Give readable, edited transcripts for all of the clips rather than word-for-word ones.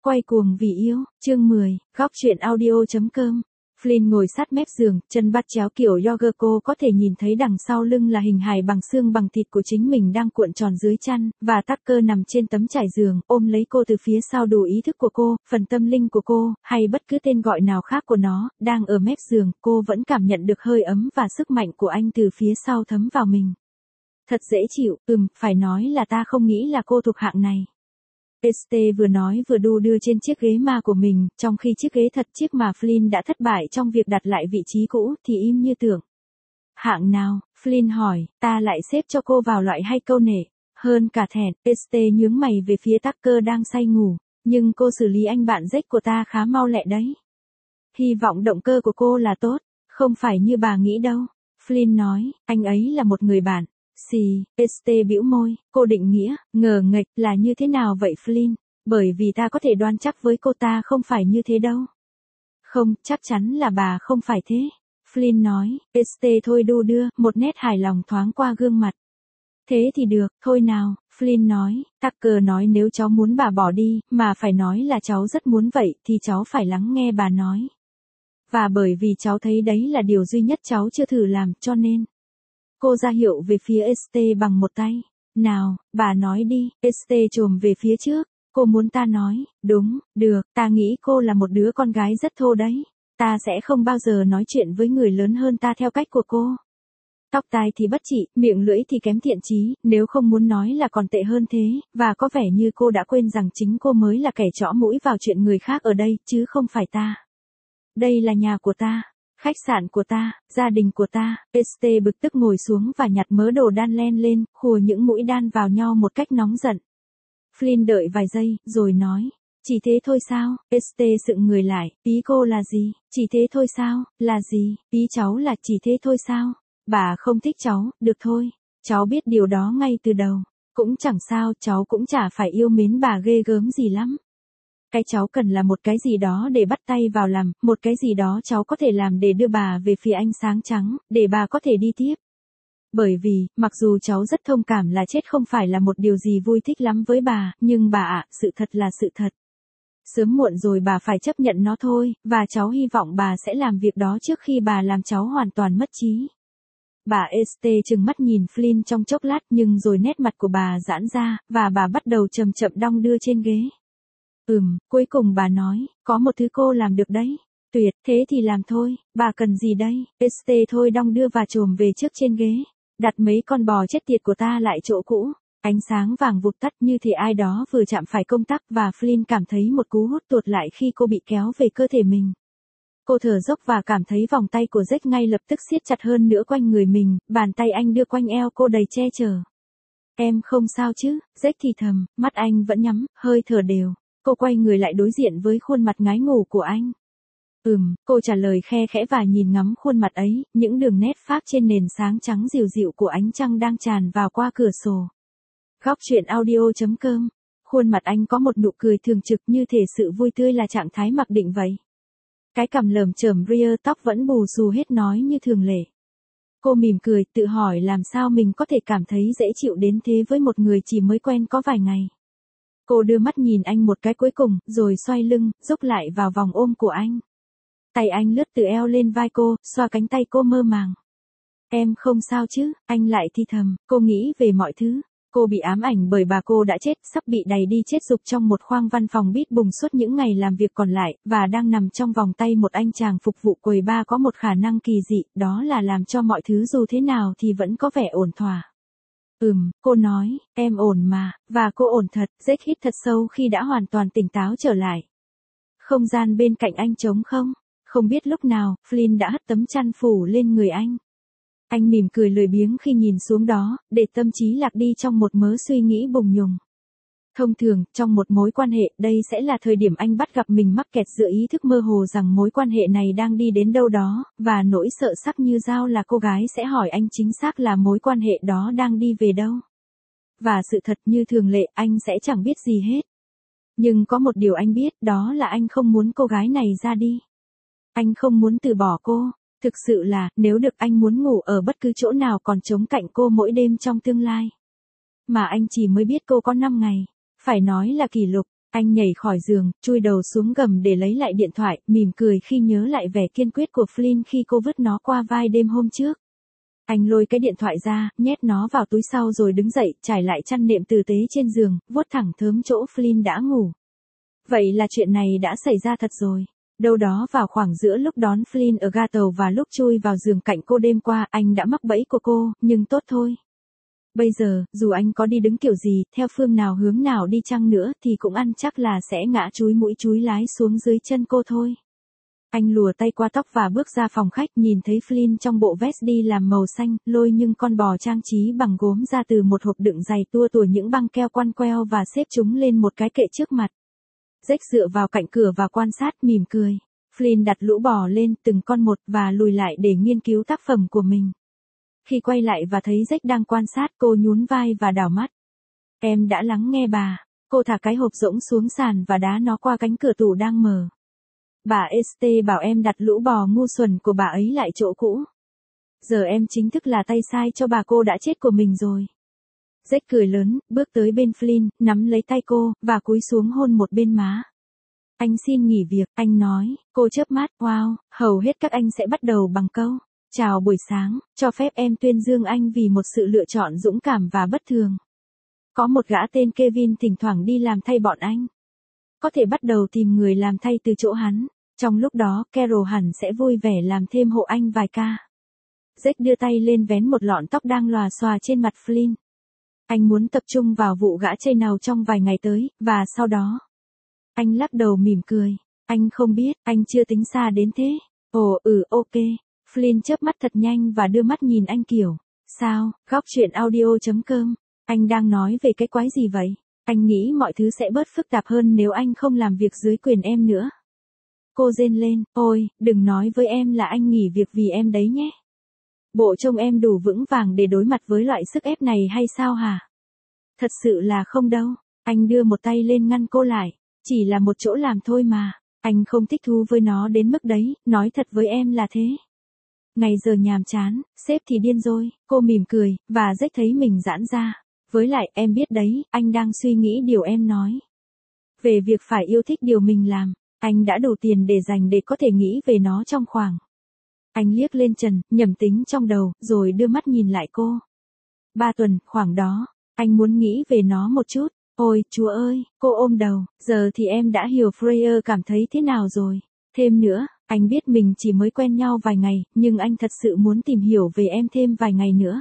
Quay cuồng vì yêu, chương 10, góc truyện audio.com. Flynn ngồi sát mép giường, chân bắt chéo kiểu yoga, cô có thể nhìn thấy đằng sau lưng là hình hài bằng xương bằng thịt của chính mình đang cuộn tròn dưới chăn, và Tucker nằm trên tấm trải giường, ôm lấy cô từ phía sau. Đủ ý thức của cô, phần tâm linh của cô, hay bất cứ tên gọi nào khác của nó, đang ở mép giường. Cô vẫn cảm nhận được hơi ấm và sức mạnh của anh từ phía sau thấm vào mình. Thật dễ chịu, phải nói là ta không nghĩ là cô thuộc hạng này. St vừa nói vừa đu đưa trên chiếc ghế ma của mình, trong khi chiếc ghế thật, chiếc mà Flynn đã thất bại trong việc đặt lại vị trí cũ, thì im như tưởng. Hạng nào? Flynn hỏi, ta lại xếp cho cô vào loại hay câu nệ, hơn cả thẹn. St nhướng mày về phía Tucker đang say ngủ, nhưng cô xử lý anh bạn rách của ta khá mau lẹ đấy. Hy vọng động cơ của cô là tốt, không phải như bà nghĩ đâu. Flynn nói, anh ấy là một người bạn. St bĩu môi, cô định nghĩa, ngờ nghệch là như thế nào vậy Flynn? Bởi vì ta có thể đoan chắc với cô ta không phải như thế đâu. Không, chắc chắn là bà không phải thế. Flynn nói, St thôi đu đưa, một nét hài lòng thoáng qua gương mặt. Thế thì được, thôi nào, Flynn nói, Tucker nói nếu cháu muốn bà bỏ đi, mà phải nói là cháu rất muốn vậy, thì cháu phải lắng nghe bà nói. Và bởi vì cháu thấy đấy là điều duy nhất cháu chưa thử làm, cho nên. Cô ra hiệu về phía St bằng một tay. Nào, bà nói đi. St chồm về phía trước. Cô muốn ta nói, đúng, được, ta nghĩ cô là một đứa con gái rất thô đấy. Ta sẽ không bao giờ nói chuyện với người lớn hơn ta theo cách của cô. Tóc tai thì bất trị, miệng lưỡi thì kém thiện chí, nếu không muốn nói là còn tệ hơn thế, và có vẻ như cô đã quên rằng chính cô mới là kẻ trõ mũi vào chuyện người khác ở đây, chứ không phải ta. Đây là nhà của ta. Khách sạn của ta, gia đình của ta. St bực tức ngồi xuống và nhặt mớ đồ đan len lên, khùa những mũi đan vào nhau một cách nóng giận. Flynn đợi vài giây, rồi nói, chỉ thế thôi sao? St sững người lại, ý cô là gì? Chỉ thế thôi sao? Là gì? Ý cháu là chỉ thế thôi sao? Bà không thích cháu, được thôi. Cháu biết điều đó ngay từ đầu. Cũng chẳng sao, cháu cũng chả phải yêu mến bà ghê gớm gì lắm. Cái cháu cần là một cái gì đó để bắt tay vào làm, một cái gì đó cháu có thể làm để đưa bà về phía ánh sáng trắng, để bà có thể đi tiếp. Bởi vì, mặc dù cháu rất thông cảm là chết không phải là một điều gì vui thích lắm với bà, nhưng bà ạ, sự thật là sự thật. Sớm muộn rồi bà phải chấp nhận nó thôi, và cháu hy vọng bà sẽ làm việc đó trước khi bà làm cháu hoàn toàn mất trí. Bà St trừng mắt nhìn Flynn trong chốc lát, nhưng rồi nét mặt của bà giãn ra, và bà bắt đầu chậm chậm đong đưa trên ghế. Cuối cùng bà nói, có một thứ cô làm được đấy. Tuyệt, thế thì làm thôi, bà cần gì đây? St thôi đong đưa và chồm về trước trên ghế. Đặt mấy con bò chết tiệt của ta lại chỗ cũ. Ánh sáng vàng vụt tắt như thể ai đó vừa chạm phải công tắc, và Flynn cảm thấy một cú hút tuột lại khi cô bị kéo về cơ thể mình. Cô thở dốc và cảm thấy vòng tay của Jack ngay lập tức siết chặt hơn nữa quanh người mình, bàn tay anh đưa quanh eo cô đầy che chở. Em không sao chứ? Jack thì thầm, mắt anh vẫn nhắm, hơi thở đều. Cô quay người lại đối diện với khuôn mặt ngái ngủ của anh. Cô trả lời khe khẽ và nhìn ngắm khuôn mặt ấy, những đường nét phác trên nền sáng trắng dịu dịu của ánh trăng đang tràn vào qua cửa sổ. Góc truyện audio.com. Khuôn mặt anh có một nụ cười thường trực như thể sự vui tươi là trạng thái mặc định vậy. Cái cằm lởm chởm rear tóc vẫn bù xù hết nói như thường lệ. Cô mỉm cười, tự hỏi làm sao mình có thể cảm thấy dễ chịu đến thế với một người chỉ mới quen có vài ngày. Cô đưa mắt nhìn anh một cái cuối cùng, rồi xoay lưng, rúc lại vào vòng ôm của anh. Tay anh lướt từ eo lên vai cô, xoa cánh tay cô mơ màng. Em không sao chứ? Anh lại thì thầm, cô nghĩ về mọi thứ. Cô bị ám ảnh bởi bà cô đã chết, sắp bị đày đi chết dục trong một khoang văn phòng bít bùng suốt những ngày làm việc còn lại, và đang nằm trong vòng tay một anh chàng phục vụ quầy bar có một khả năng kỳ dị, đó là làm cho mọi thứ dù thế nào thì vẫn có vẻ ổn thỏa. Cô nói, em ổn mà, và cô ổn thật. Jack hít thật sâu khi đã hoàn toàn tỉnh táo trở lại. Không gian bên cạnh anh trống không? Không biết lúc nào, Flynn đã hất tấm chăn phủ lên người anh. Anh mỉm cười lười biếng khi nhìn xuống đó, để tâm trí lạc đi trong một mớ suy nghĩ bùng nhùng. Thông thường, trong một mối quan hệ, đây sẽ là thời điểm anh bắt gặp mình mắc kẹt giữa ý thức mơ hồ rằng mối quan hệ này đang đi đến đâu đó, và nỗi sợ sắc như dao là cô gái sẽ hỏi anh chính xác là mối quan hệ đó đang đi về đâu. Và sự thật như thường lệ, anh sẽ chẳng biết gì hết. Nhưng có một điều anh biết, đó là anh không muốn cô gái này ra đi. Anh không muốn từ bỏ cô. Thực sự là, nếu được anh muốn ngủ ở bất cứ chỗ nào còn trống cạnh cô mỗi đêm trong tương lai. Mà anh chỉ mới biết cô có 5 ngày. Phải nói là kỷ lục. Anh nhảy khỏi giường, chui đầu xuống gầm để lấy lại điện thoại, mỉm cười khi nhớ lại vẻ kiên quyết của Flynn khi cô vứt nó qua vai đêm hôm trước. Anh lôi cái điện thoại ra, nhét nó vào túi sau rồi đứng dậy, trải lại chăn nệm tử tế trên giường, vuốt thẳng thớm chỗ Flynn đã ngủ. Vậy là chuyện này đã xảy ra thật rồi. Đâu đó vào khoảng giữa lúc đón Flynn ở ga tàu và lúc chui vào giường cạnh cô đêm qua, anh đã mắc bẫy của cô, nhưng tốt thôi. Bây giờ, dù anh có đi đứng kiểu gì, theo phương nào hướng nào đi chăng nữa thì cũng ăn chắc là sẽ ngã chúi mũi chúi lái xuống dưới chân cô thôi. Anh lùa tay qua tóc và bước ra phòng khách, nhìn thấy Flynn trong bộ vest đi làm màu xanh, lôi nhưng con bò trang trí bằng gốm ra từ một hộp đựng giày tua tủa những băng keo quăn queo và xếp chúng lên một cái kệ trước mặt. Jack dựa vào cạnh cửa và quan sát, mỉm cười. Flynn đặt lũ bò lên từng con một và lùi lại để nghiên cứu tác phẩm của mình. Khi quay lại và thấy Jack đang quan sát, cô nhún vai và đảo mắt. Em đã lắng nghe bà. Cô thả cái hộp rỗng xuống sàn và đá nó qua cánh cửa tủ đang mở. Bà Este bảo em đặt lũ bò ngu xuẩn của bà ấy lại chỗ cũ. Giờ em chính thức là tay sai cho bà cô đã chết của mình rồi. Jack cười lớn, bước tới bên Flynn, nắm lấy tay cô, và cúi xuống hôn một bên má. Anh xin nghỉ việc, anh nói. Cô chớp mắt, wow, hầu hết các anh sẽ bắt đầu bằng câu. Chào buổi sáng, cho phép em tuyên dương anh vì một sự lựa chọn dũng cảm và bất thường. Có một gã tên Kevin thỉnh thoảng đi làm thay bọn anh. Có thể bắt đầu tìm người làm thay từ chỗ hắn. Trong lúc đó, Carol hẳn sẽ vui vẻ làm thêm hộ anh vài ca. Jack đưa tay lên vén một lọn tóc đang lòa xòa trên mặt Flynn. Anh muốn tập trung vào vụ gã chây nào trong vài ngày tới, và sau đó. Anh lắc đầu mỉm cười. Anh không biết, anh chưa tính xa đến thế. Ồ, ok. Flynn chớp mắt thật nhanh và đưa mắt nhìn anh kiểu. Sao, góc chuyện audio.com. Anh đang nói về cái quái gì vậy? Anh nghĩ mọi thứ sẽ bớt phức tạp hơn nếu anh không làm việc dưới quyền em nữa. Cô rên lên, ôi, đừng nói với em là anh nghỉ việc vì em đấy nhé. Bộ trông em đủ vững vàng để đối mặt với loại sức ép này hay sao hả? Thật sự là không đâu. Anh đưa một tay lên ngăn cô lại. Chỉ là một chỗ làm thôi mà. Anh không thích thú với nó đến mức đấy, nói thật với em là thế. Ngày giờ nhàm chán, sếp thì điên rồi. Cô mỉm cười, và Jack thấy mình giãn ra. Với lại, em biết đấy, anh đang suy nghĩ điều em nói. Về việc phải yêu thích điều mình làm. Anh đã đủ tiền để dành để có thể nghĩ về nó trong khoảng. Anh liếc lên trần, nhẩm tính trong đầu, rồi đưa mắt nhìn lại cô. 3 tuần, khoảng đó. Anh muốn nghĩ về nó một chút. Ôi, Chúa ơi, cô ôm đầu. Giờ thì em đã hiểu Freya cảm thấy thế nào rồi. Thêm nữa, anh biết mình chỉ mới quen nhau vài ngày, nhưng anh thật sự muốn tìm hiểu về em thêm vài ngày nữa.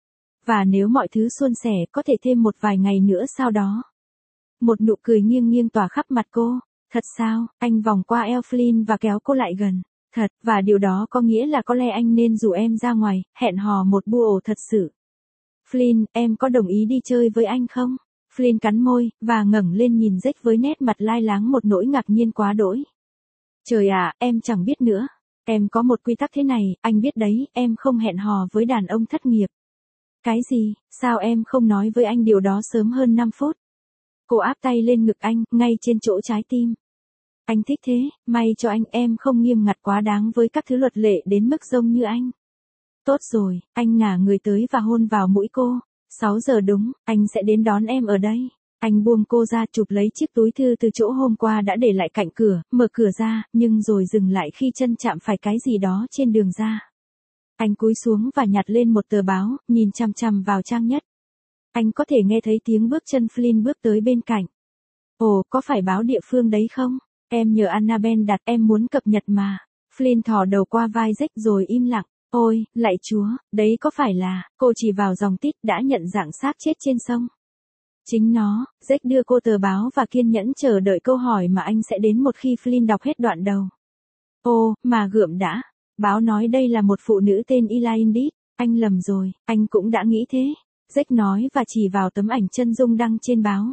Và nếu mọi thứ suôn sẻ, có thể thêm một vài ngày nữa sau đó. Một nụ cười nghiêng nghiêng tỏa khắp mặt cô. Thật sao? Anh vòng qua eo Flynn và kéo cô lại gần. Thật, và điều đó có nghĩa là có lẽ anh nên rủ em ra ngoài, hẹn hò một bua thật sự. Flynn, em có đồng ý đi chơi với anh không? Flynn cắn môi, và ngẩng lên nhìn Jack với nét mặt lai láng một nỗi ngạc nhiên quá đỗi. Trời ạ, em chẳng biết nữa. Em có một quy tắc thế này, anh biết đấy, em không hẹn hò với đàn ông thất nghiệp. Cái gì, sao em không nói với anh điều đó sớm hơn 5 phút? Cô áp tay lên ngực anh, ngay trên chỗ trái tim. Anh thích thế, may cho anh em không nghiêm ngặt quá đáng với các thứ luật lệ đến mức giống như anh. Tốt rồi, anh ngả người tới và hôn vào mũi cô. 6 giờ đúng, anh sẽ đến đón em ở đây. Anh buông cô ra chụp lấy chiếc túi thư từ chỗ hôm qua đã để lại cạnh cửa, mở cửa ra, nhưng rồi dừng lại khi chân chạm phải cái gì đó trên đường ra. Anh cúi xuống và nhặt lên một tờ báo, nhìn chằm chằm vào trang nhất. Anh có thể nghe thấy tiếng bước chân Flynn bước tới bên cạnh. Ồ, có phải báo địa phương đấy không? Em nhờ Annabelle đặt, em muốn cập nhật mà. Flynn thò đầu qua vai Jack rồi im lặng. Ôi, lạy Chúa, đấy có phải là, cô chỉ vào dòng tít đã nhận dạng xác chết trên sông. Chính nó, Jack đưa cô tờ báo và kiên nhẫn chờ đợi câu hỏi mà anh sẽ đến một khi Flynn đọc hết đoạn đầu. Ô, mà gượm đã. Báo nói đây là một phụ nữ tên Elaine. Anh lầm rồi, anh cũng đã nghĩ thế. Jack nói và chỉ vào tấm ảnh chân dung đăng trên báo.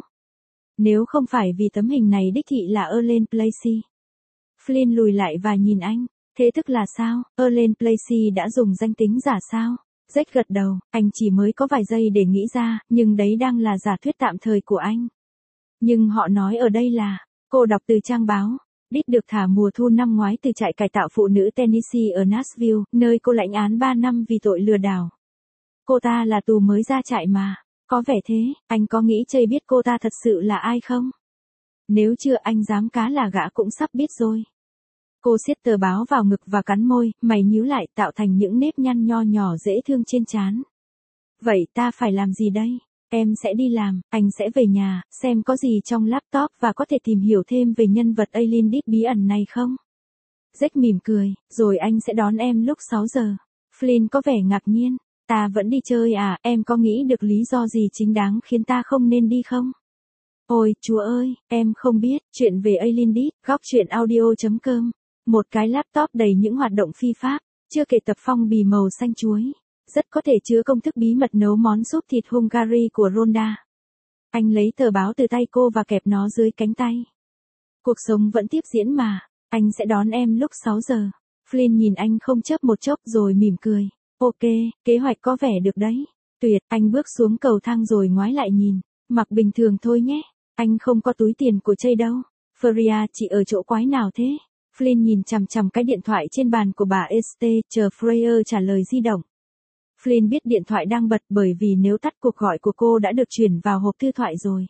Nếu không phải vì tấm hình này đích thị là Elaine Placey. Flynn lùi lại và nhìn anh. Thế tức là sao, Elaine Placey đã dùng danh tính giả sao? Jack gật đầu, anh chỉ mới có vài giây để nghĩ ra, nhưng đấy đang là giả thuyết tạm thời của anh. Nhưng họ nói ở đây là, cô đọc từ trang báo. Đít được thả mùa thu năm ngoái từ trại cải tạo phụ nữ Tennessee ở Nashville, nơi cô lãnh án 3 năm vì tội lừa đảo. Cô ta là tù mới ra trại mà. Có vẻ thế, anh có nghĩ Chây biết cô ta thật sự là ai không? Nếu chưa anh dám cá là gã cũng sắp biết rồi. Cô siết tờ báo vào ngực và cắn môi, mày nhíu lại tạo thành những nếp nhăn nho nhỏ dễ thương trên trán. Vậy ta phải làm gì đây? Em sẽ đi làm, anh sẽ về nhà, xem có gì trong laptop và có thể tìm hiểu thêm về nhân vật Aileen Deed bí ẩn này không? Jack mỉm cười, rồi anh sẽ đón em lúc 6 giờ. Flynn có vẻ ngạc nhiên. Ta vẫn đi chơi à, em có nghĩ được lý do gì chính đáng khiến ta không nên đi không? Ôi, chúa ơi, em không biết. Chuyện về Aileen Deed, góc chuyện audio.com. Một cái laptop đầy những hoạt động phi pháp, chưa kể tập phong bì màu xanh chuối. Rất có thể chứa công thức bí mật nấu món súp thịt Hungary của Rhonda. Anh lấy tờ báo từ tay cô và kẹp nó dưới cánh tay. Cuộc sống vẫn tiếp diễn mà. Anh sẽ đón em lúc 6 giờ. Flynn nhìn anh không chớp một chốc rồi mỉm cười. Ok, kế hoạch có vẻ được đấy. Tuyệt, anh bước xuống cầu thang rồi ngoái lại nhìn. Mặc bình thường thôi nhé. Anh không có túi tiền của Chây đâu. Freya, chị ở chỗ quái nào thế? Flynn nhìn chằm chằm cái điện thoại trên bàn của bà Este, chờ Freya trả lời di động. Flynn biết điện thoại đang bật bởi vì nếu tắt cuộc gọi của cô đã được chuyển vào hộp thư thoại rồi.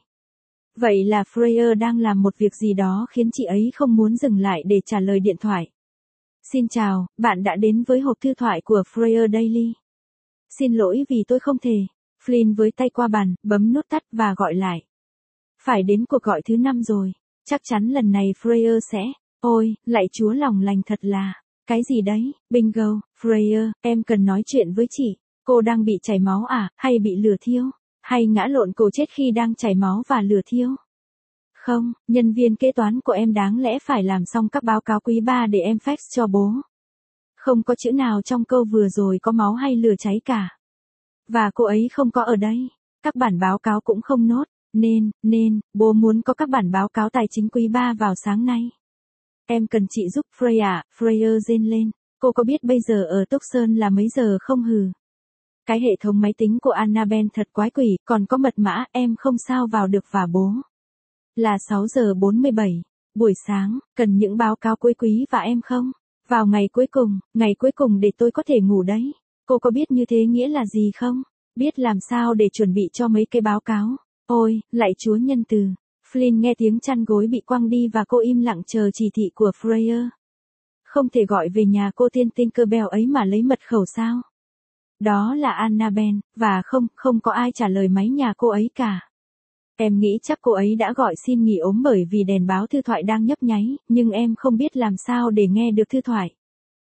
Vậy là Freya đang làm một việc gì đó khiến chị ấy không muốn dừng lại để trả lời điện thoại. Xin chào, bạn đã đến với hộp thư thoại của Freya Daily. Xin lỗi vì tôi không thể. Flynn với tay qua bàn, bấm nút tắt và gọi lại. Phải đến cuộc gọi thứ 5 rồi. Chắc chắn lần này Freya sẽ... Ôi, lạy chúa lòng lành thật là... Cái gì đấy? Bingo, Freya, em cần nói chuyện với chị. Cô đang bị chảy máu à, hay bị lửa thiêu? Hay ngã lộn cổ chết khi đang chảy máu và lửa thiêu? Không, nhân viên kế toán của em đáng lẽ phải làm xong các báo cáo quý 3 để em fax cho bố. Không có chữ nào trong câu vừa rồi có máu hay lửa cháy cả. Và cô ấy không có ở đây. Các bản báo cáo cũng không nốt. Nên, bố muốn có các bản báo cáo tài chính quý 3 vào sáng nay. Em cần chị giúp Freya, Freya rên lên. Cô có biết bây giờ ở Tucson là mấy giờ không hừ? Cái hệ thống máy tính của Annabelle thật quái quỷ, còn có mật mã, em không sao vào được và bố. Là 6 giờ 47, buổi sáng, cần những báo cáo cuối quý và em không? Vào ngày cuối cùng để tôi có thể ngủ đấy. Cô có biết như thế nghĩa là gì không? Biết làm sao để chuẩn bị cho mấy cái báo cáo. Ôi, lạy chúa nhân từ. Flynn nghe tiếng chăn gối bị quăng đi và cô im lặng chờ chỉ thị của Freya. Không thể gọi về nhà cô tiên Tinkerbell ấy mà lấy mật khẩu sao? Đó là Annabelle, và không có ai trả lời máy nhà cô ấy cả. Em nghĩ chắc cô ấy đã gọi xin nghỉ ốm bởi vì đèn báo thư thoại đang nhấp nháy, nhưng em không biết làm sao để nghe được thư thoại.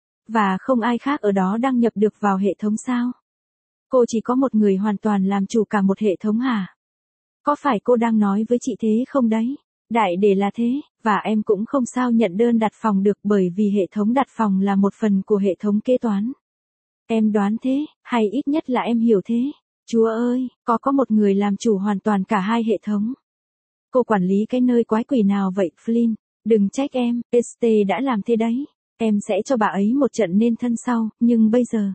Và không ai khác ở đó đăng nhập được vào hệ thống sao? Cô chỉ có một người hoàn toàn làm chủ cả một hệ thống hả? Có phải cô đang nói với chị thế không đấy? Đại để là thế, và em cũng không sao nhận đơn đặt phòng được bởi vì hệ thống đặt phòng là một phần của hệ thống kế toán. Em đoán thế, hay ít nhất là em hiểu thế. Chúa ơi, có một người làm chủ hoàn toàn cả hai hệ thống. Cô quản lý cái nơi quái quỷ nào vậy, Flynn? Đừng trách em, Este đã làm thế đấy. Em sẽ cho bà ấy một trận nên thân sau, nhưng bây giờ...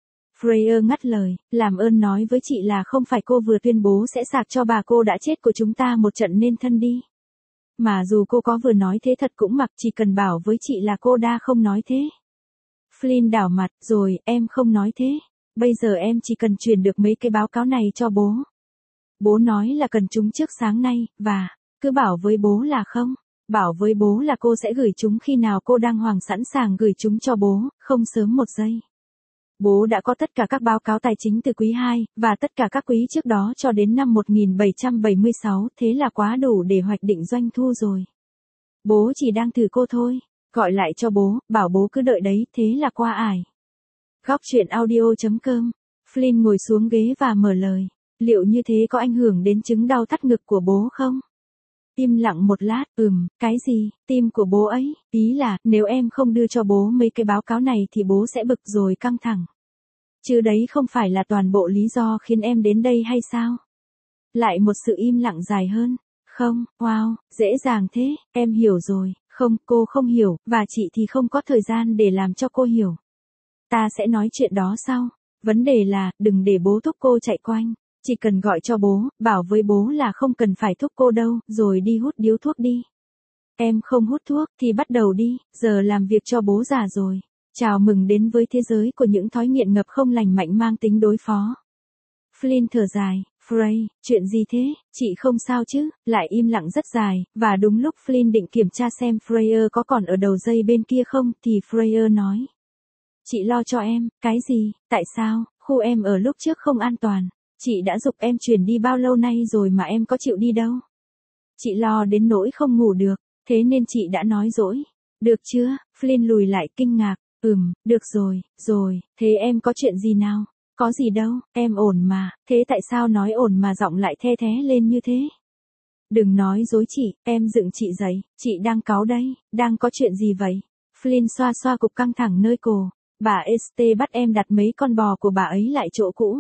Freya ngắt lời, làm ơn nói với chị là không phải cô vừa tuyên bố sẽ sạc cho bà cô đã chết của chúng ta một trận nên thân đi. Mà dù cô có vừa nói thế thật cũng mặc chỉ cần bảo với chị là cô đã không nói thế. Flynn đảo mặt, rồi, em không nói thế. Bây giờ em chỉ cần truyền được mấy cái báo cáo này cho bố. Bố nói là cần chúng trước sáng nay, và, cứ bảo với bố là không. Bảo với bố là cô sẽ gửi chúng khi nào cô đang hoàng sẵn sàng gửi chúng cho bố, không sớm một giây. Bố đã có tất cả các báo cáo tài chính từ quý 2, và tất cả các quý trước đó cho đến năm 1776, thế là quá đủ để hoạch định doanh thu rồi. Bố chỉ đang thử cô thôi. Gọi lại cho bố, bảo bố cứ đợi đấy, thế là qua ải. Góc chuyện audio.com. Flynn ngồi xuống ghế và mở lời. Liệu như thế có ảnh hưởng đến chứng đau thắt ngực của bố không? Im lặng một lát, cái gì, tim của bố ấy, ý là, nếu em không đưa cho bố mấy cái báo cáo này thì bố sẽ bực rồi căng thẳng. Chứ đấy không phải là toàn bộ lý do khiến em đến đây hay sao? Lại một sự im lặng dài hơn. Không, wow, dễ dàng thế, em hiểu rồi. Không, cô không hiểu, và chị thì không có thời gian để làm cho cô hiểu. Ta sẽ nói chuyện đó sau. Vấn đề là, đừng để bố thúc cô chạy quanh. Chỉ cần gọi cho bố, bảo với bố là không cần phải thúc cô đâu, rồi đi hút điếu thuốc đi. Em không hút thuốc, thì bắt đầu đi, giờ làm việc cho bố già rồi. Chào mừng đến với thế giới của những thói nghiện ngập không lành mạnh mang tính đối phó. Flynn thở dài, Frey, chuyện gì thế, chị không sao chứ, lại im lặng rất dài, và đúng lúc Flynn định kiểm tra xem Freya có còn ở đầu dây bên kia không, thì Freya nói. Chị lo cho em, cái gì, tại sao, khu em ở lúc trước không an toàn, chị đã giục em chuyển đi bao lâu nay rồi mà em có chịu đi đâu. Chị lo đến nỗi không ngủ được, thế nên chị đã nói dỗi. Được chưa, Flynn lùi lại kinh ngạc, được rồi, thế em có chuyện gì nào? Có gì đâu, em ổn mà, thế tại sao nói ổn mà giọng lại the thé lên như thế? Đừng nói dối chị, em dựng chị dậy, chị đang cáu đây, đang có chuyện gì vậy? Flynn xoa xoa cục căng thẳng nơi cổ, bà Este bắt em đặt mấy con bò của bà ấy lại chỗ cũ.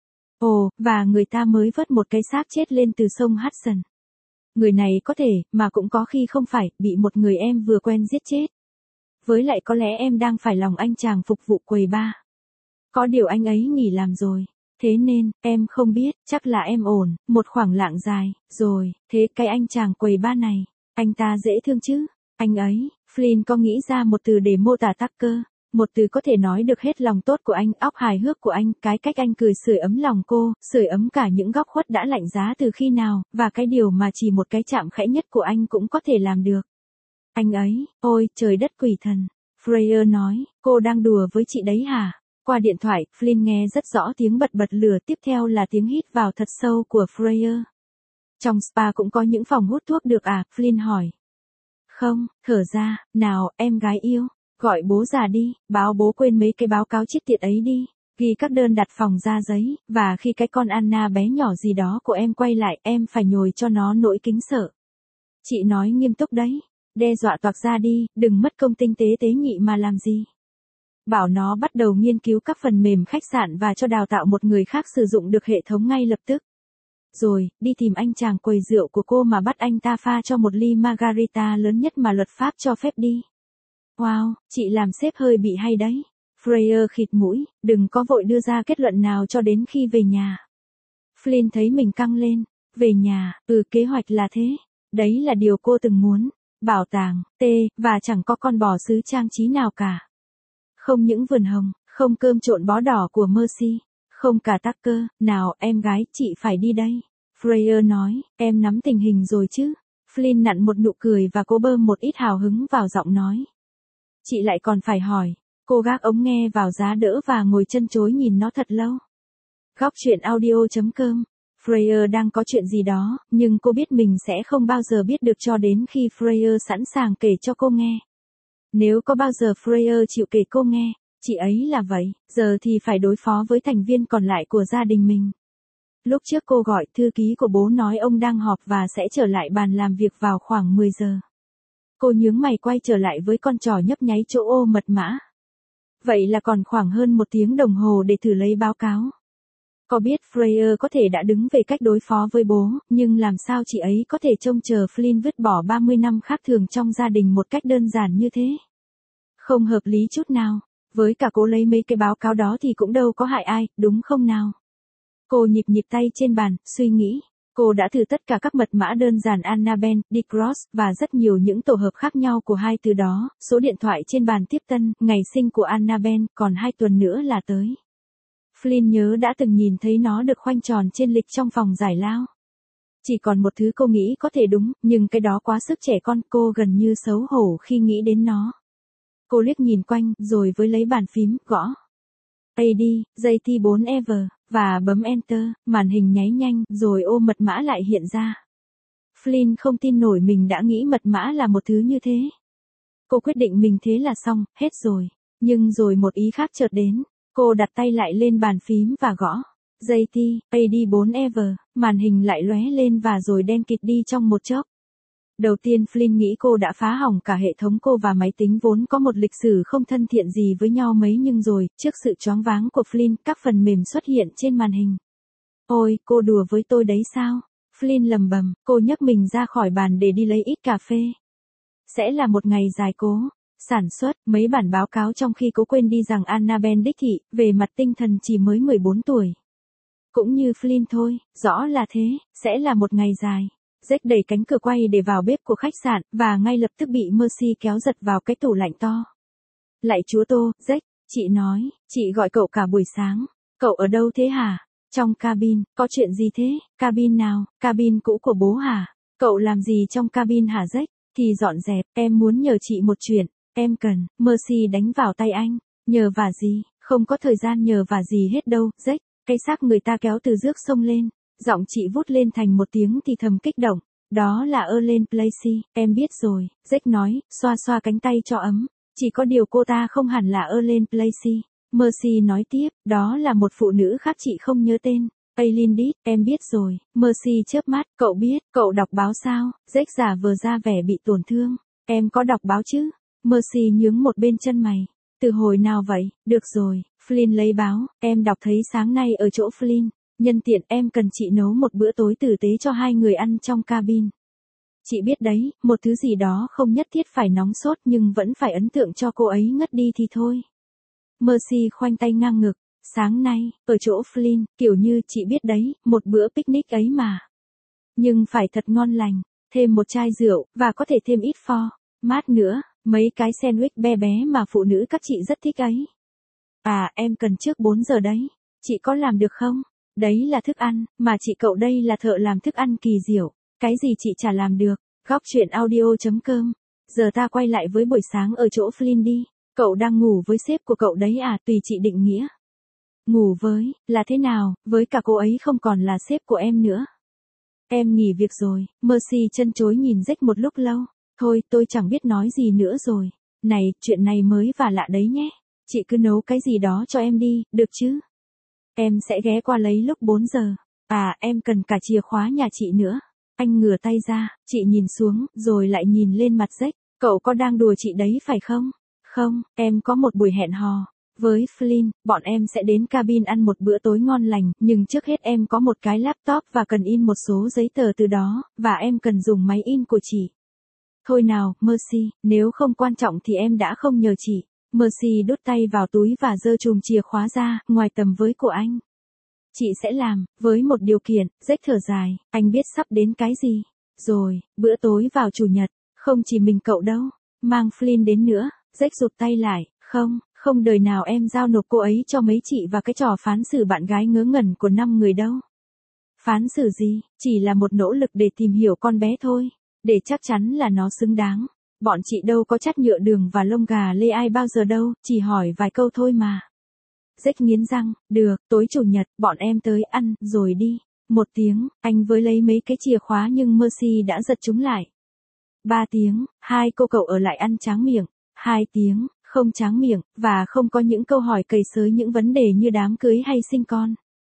Ồ, và người ta mới vớt một cái xác chết lên từ sông Hudson. Người này có thể, mà cũng có khi không phải, bị một người em vừa quen giết chết. Với lại có lẽ em đang phải lòng anh chàng phục vụ quầy bar. Có điều anh ấy nghỉ làm rồi. Thế nên, em không biết, chắc là em ổn, một khoảng lặng dài, rồi, thế cái anh chàng quầy bar này, anh ta dễ thương chứ, anh ấy, Flynn có nghĩ ra một từ để mô tả Tucker, một từ có thể nói được hết lòng tốt của anh, óc hài hước của anh, cái cách anh cười sưởi ấm lòng cô, sưởi ấm cả những góc khuất đã lạnh giá từ khi nào, và cái điều mà chỉ một cái chạm khẽ nhất của anh cũng có thể làm được. Anh ấy, ôi, trời đất quỷ thần, Freya nói, cô đang đùa với chị đấy hả? Qua điện thoại, Flynn nghe rất rõ tiếng bật lửa, tiếp theo là tiếng hít vào thật sâu của Freya. Trong spa cũng có những phòng hút thuốc được à? Flynn hỏi. Không, thở ra, nào, em gái yêu, gọi bố già đi, báo bố quên mấy cái báo cáo chết tiệt ấy đi, ghi các đơn đặt phòng ra giấy, và khi cái con Anna bé nhỏ gì đó của em quay lại, em phải nhồi cho nó nỗi kính sợ. Chị nói nghiêm túc đấy, đe dọa toạc ra đi, đừng mất công tinh tế tế nhị mà làm gì. Bảo nó bắt đầu nghiên cứu các phần mềm khách sạn và cho đào tạo một người khác sử dụng được hệ thống ngay lập tức. Rồi, đi tìm anh chàng quầy rượu của cô mà bắt anh ta pha cho một ly margarita lớn nhất mà luật pháp cho phép đi. Wow, chị làm sếp hơi bị hay đấy. Freya khịt mũi, đừng có vội đưa ra kết luận nào cho đến khi về nhà. Flynn thấy mình căng lên. Về nhà, kế hoạch là thế. Đấy là điều cô từng muốn. Bảo tàng, và chẳng có con bò sứ trang trí nào cả. Không những vườn hồng, không cơm trộn bó đỏ của Mercy, không cả Tucker, nào em gái, chị phải đi đây. Freya nói, em nắm tình hình rồi chứ. Flynn nặn một nụ cười và cô bơm một ít hào hứng vào giọng nói. Chị lại còn phải hỏi. Cô gác ống nghe vào giá đỡ và ngồi chân chối nhìn nó thật lâu. Góc chuyện audio.com. Freya đang có chuyện gì đó, nhưng cô biết mình sẽ không bao giờ biết được cho đến khi Freya sẵn sàng kể cho cô nghe. Nếu có bao giờ Freya chịu kể cô nghe, chị ấy là vậy, giờ thì phải đối phó với thành viên còn lại của gia đình mình. Lúc trước cô gọi thư ký của bố nói ông đang họp và sẽ trở lại bàn làm việc vào khoảng 10 giờ. Cô nhướng mày quay trở lại với con trò nhấp nháy chỗ ô mật mã. Vậy là còn khoảng hơn 1 tiếng đồng hồ để thử lấy báo cáo. Có biết Freya có thể đã đứng về cách đối phó với bố, nhưng làm sao chị ấy có thể trông chờ Flynn vứt bỏ 30 năm khác thường trong gia đình một cách đơn giản như thế? Không hợp lý chút nào. Với cả cố lấy mấy cái báo cáo đó thì cũng đâu có hại ai, đúng không nào? Cô nhịp tay trên bàn, suy nghĩ. Cô đã thử tất cả các mật mã đơn giản Annabelle, DeCross, và rất nhiều những tổ hợp khác nhau của hai từ đó, số điện thoại trên bàn tiếp tân, ngày sinh của Annabelle, còn 2 tuần nữa là tới. Flynn nhớ đã từng nhìn thấy nó được khoanh tròn trên lịch trong phòng giải lao. Chỉ còn một thứ cô nghĩ có thể đúng, nhưng cái đó quá sức trẻ con, cô gần như xấu hổ khi nghĩ đến nó. Cô liếc nhìn quanh, rồi với lấy bàn phím, gõ. AD, JT4 Ever, và bấm Enter, màn hình nháy nhanh, rồi ô mật mã lại hiện ra. Flynn không tin nổi mình đã nghĩ mật mã là một thứ như thế. Cô quyết định mình thế là xong, hết rồi. Nhưng rồi một ý khác chợt đến. Cô đặt tay lại lên bàn phím và gõ. JT, AD4 Ever, màn hình lại lóe lên và rồi đen kịt đi trong một chốc. Đầu tiên Flynn nghĩ cô đã phá hỏng cả hệ thống cô và máy tính vốn có một lịch sử không thân thiện gì với nhau mấy, nhưng rồi, trước sự choáng váng của Flynn, các phần mềm xuất hiện trên màn hình. Ôi, cô đùa với tôi đấy sao? Flynn lầm bầm, cô nhấc mình ra khỏi bàn để đi lấy ít cà phê. Sẽ là một ngày dài cố sản xuất mấy bản báo cáo trong khi cố quên đi rằng Annabelle đích thị, về mặt tinh thần chỉ mới 14 tuổi. Cũng như Flynn thôi, rõ là thế, sẽ là một ngày dài. Jack đẩy cánh cửa quay để vào bếp của khách sạn, và ngay lập tức bị Mercy kéo giật vào cái tủ lạnh to. Lạy chúa Tô, Jack, chị nói, chị gọi cậu cả buổi sáng. Cậu ở đâu thế hả? Trong cabin, có chuyện gì thế? Cabin nào? Cabin cũ của bố hả? Cậu làm gì trong cabin hả Jack? Thì dọn dẹp, em muốn nhờ chị một chuyện. Em cần, Mercy đánh vào tay anh. Nhờ vả gì? Không có thời gian nhờ vả gì hết đâu, Jack. Cái xác người ta kéo từ rước sông lên. Giọng chị vút lên thành một tiếng thì thầm kích động. Đó là Ellen Placey, em biết rồi, Jack nói, xoa xoa cánh tay cho ấm. Chỉ có điều cô ta không hẳn là Ellen Placey. Mercy nói tiếp, đó là một phụ nữ khác chị không nhớ tên. Aileen Deed, em biết rồi. Mercy chớp mắt, cậu biết, cậu đọc báo sao? Jack giả vờ ra vẻ bị tổn thương. Em có đọc báo chứ? Mercy nhướng một bên chân mày. Từ hồi nào vậy? Được rồi, Flynn lấy báo, em đọc thấy sáng nay ở chỗ Flynn. Nhân tiện em cần chị nấu một bữa tối tử tế cho hai người ăn trong cabin. Chị biết đấy, một thứ gì đó không nhất thiết phải nóng sốt nhưng vẫn phải ấn tượng cho cô ấy ngất đi thì thôi. Mercy khoanh tay ngang ngực. Sáng nay, ở chỗ Flynn, kiểu như chị biết đấy, một bữa picnic ấy mà. Nhưng phải thật ngon lành, thêm một chai rượu, và có thể thêm ít pho, mát nữa, mấy cái sandwich bé bé mà phụ nữ các chị rất thích ấy. À, em cần trước 4 giờ đấy, chị có làm được không? Đấy là thức ăn, mà chị cậu đây là thợ làm thức ăn kỳ diệu, cái gì chị chả làm được. Góc truyện audio.com. Giờ ta quay lại với buổi sáng ở chỗ Flynn đi. Cậu đang ngủ với sếp của cậu đấy à? Tùy chị định nghĩa. Ngủ với, là thế nào, với cả cô ấy không còn là sếp của em nữa. Em nghỉ việc rồi. Mercy chân chối nhìn Jack một lúc lâu. Thôi, tôi chẳng biết nói gì nữa rồi. Này, chuyện này mới và lạ đấy nhé. Chị cứ nấu cái gì đó cho em đi, được chứ? Em sẽ ghé qua lấy lúc 4 giờ. À, em cần cả chìa khóa nhà chị nữa. Anh ngửa tay ra, chị nhìn xuống, rồi lại nhìn lên mặt Jack. Cậu có đang đùa chị đấy phải không? Không, em có một buổi hẹn hò. Với Flynn, bọn em sẽ đến cabin ăn một bữa tối ngon lành, nhưng trước hết em có một cái laptop và cần in một số giấy tờ từ đó, và em cần dùng máy in của chị. Thôi nào, Mercy, nếu không quan trọng thì em đã không nhờ chị. Mercy đút tay vào túi và giơ chùm chìa khóa ra, ngoài tầm với của anh. Chị sẽ làm, với một điều kiện. Jack thở dài, anh biết sắp đến cái gì. Rồi, bữa tối vào chủ nhật, không chỉ mình cậu đâu, mang Flynn đến nữa. Jack rụt tay lại, không đời nào em giao nộp cô ấy cho mấy chị và cái trò phán xử bạn gái ngớ ngẩn của 5 người đâu. Phán xử gì, chỉ là một nỗ lực để tìm hiểu con bé thôi, để chắc chắn là nó xứng đáng. Bọn chị đâu có chắt nhựa đường và lông gà lê ai bao giờ đâu, chỉ hỏi vài câu thôi mà. Jack nghiến răng, được, tối chủ nhật, bọn em tới ăn, rồi đi. 1 tiếng, anh với lấy mấy cái chìa khóa nhưng Mercy đã giật chúng lại. 3 tiếng, 2 cô cậu ở lại ăn tráng miệng. 2 tiếng, không tráng miệng, và không có những câu hỏi cầy xới những vấn đề như đám cưới hay sinh con.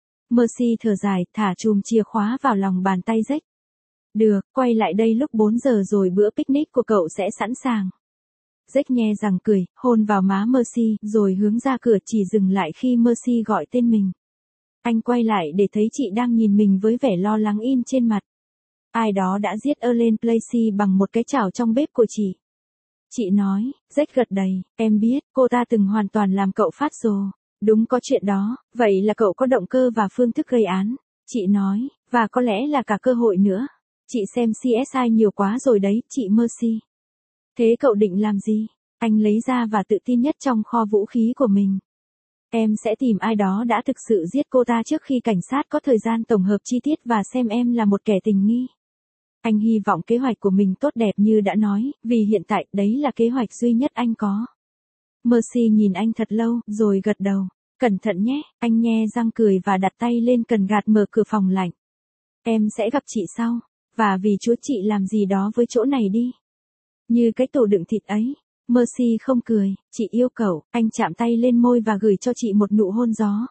Mercy thở dài, thả chùm chìa khóa vào lòng bàn tay Jack. Được, quay lại đây lúc 4 giờ rồi bữa picnic của cậu sẽ sẵn sàng. Jack nhe răng cười, hôn vào má Mercy, rồi hướng ra cửa chỉ dừng lại khi Mercy gọi tên mình. Anh quay lại để thấy chị đang nhìn mình với vẻ lo lắng in trên mặt. Ai đó đã giết Ellen Placey bằng một cái chảo trong bếp của chị. Chị nói, Jack gật đầy, em biết, cô ta từng hoàn toàn làm cậu phát rồ. Đúng có chuyện đó, vậy là cậu có động cơ và phương thức gây án. Chị nói, và có lẽ là cả cơ hội nữa. Chị xem CSI nhiều quá rồi đấy, chị Mercy. Thế cậu định làm gì? Anh lấy ra và tự tin nhất trong kho vũ khí của mình. Em sẽ tìm ai đó đã thực sự giết cô ta trước khi cảnh sát có thời gian tổng hợp chi tiết và xem em là một kẻ tình nghi. Anh hy vọng kế hoạch của mình tốt đẹp như đã nói, vì hiện tại đấy là kế hoạch duy nhất anh có. Mercy nhìn anh thật lâu, rồi gật đầu. Cẩn thận nhé, anh nhe răng cười và đặt tay lên cần gạt mở cửa phòng lạnh. Em sẽ gặp chị sau, và vì Chúa chị làm gì đó với chỗ này đi. Như cái tủ đựng thịt ấy. Mercy không cười, chị yêu cậu, anh chạm tay lên môi và gửi cho chị một nụ hôn gió.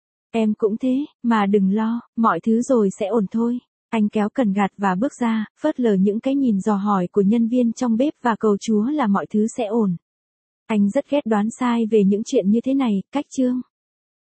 Em cũng thế, mà đừng lo, mọi thứ rồi sẽ ổn thôi. Anh kéo cần gạt và bước ra, phớt lờ những cái nhìn dò hỏi của nhân viên trong bếp và cầu Chúa là mọi thứ sẽ ổn. Anh rất ghét đoán sai về những chuyện như thế này, cách chương.